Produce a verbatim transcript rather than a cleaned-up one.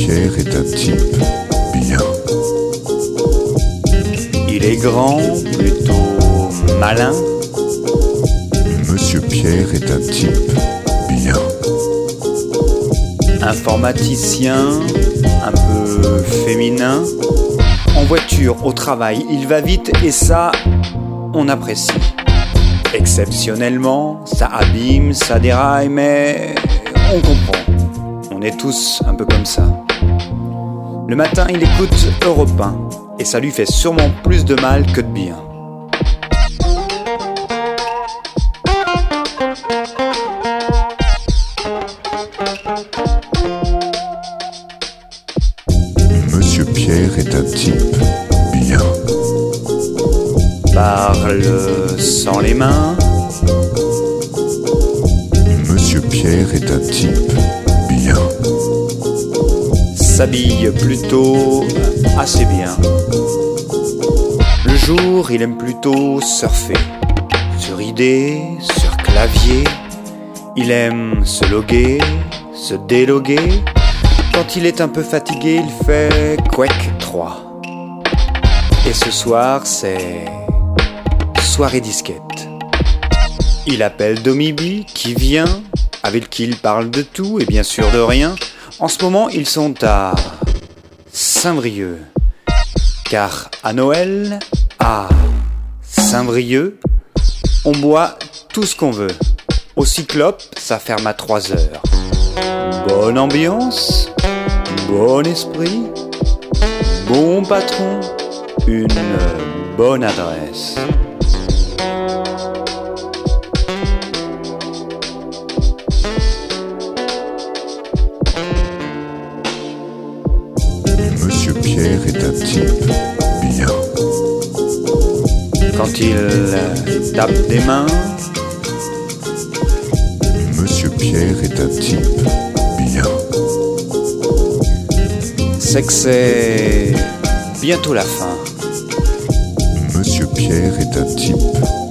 Pierre est un type bien. Il est grand, plutôt malin. Monsieur Pierre est un type bien. Informaticien, un peu féminin. En voiture, au travail, il va vite et ça, on apprécie. Exceptionnellement, ça abîme, ça déraille, mais on comprend. On est tous un peu comme ça. Le matin, il écoute Europe un et ça lui fait sûrement plus de mal que de bien. Monsieur Pierre est un type bien. Parle sans les mains. Monsieur Pierre est un type bien. S'habille plutôt assez bien. Le jour, il aime plutôt surfer. Sur idée, sur clavier. Il aime se loguer, se déloguer. Quand il est un peu fatigué, il fait Quake trois. Et ce soir, c'est soirée disquette. Il appelle Domibi qui vient, avec qui il parle de tout et bien sûr de rien. En ce moment, ils sont à Saint-Brieuc. Car à Noël, à Saint-Brieuc, on boit tout ce qu'on veut. Au Cyclope, ça ferme à trois heures. Bonne ambiance, bon esprit, bon patron, une bonne adresse. Monsieur Pierre est un type bien. Quand il tape des mains, Monsieur Pierre est un type bien. c'est que c'est bientôt la fin. Monsieur Pierre est un type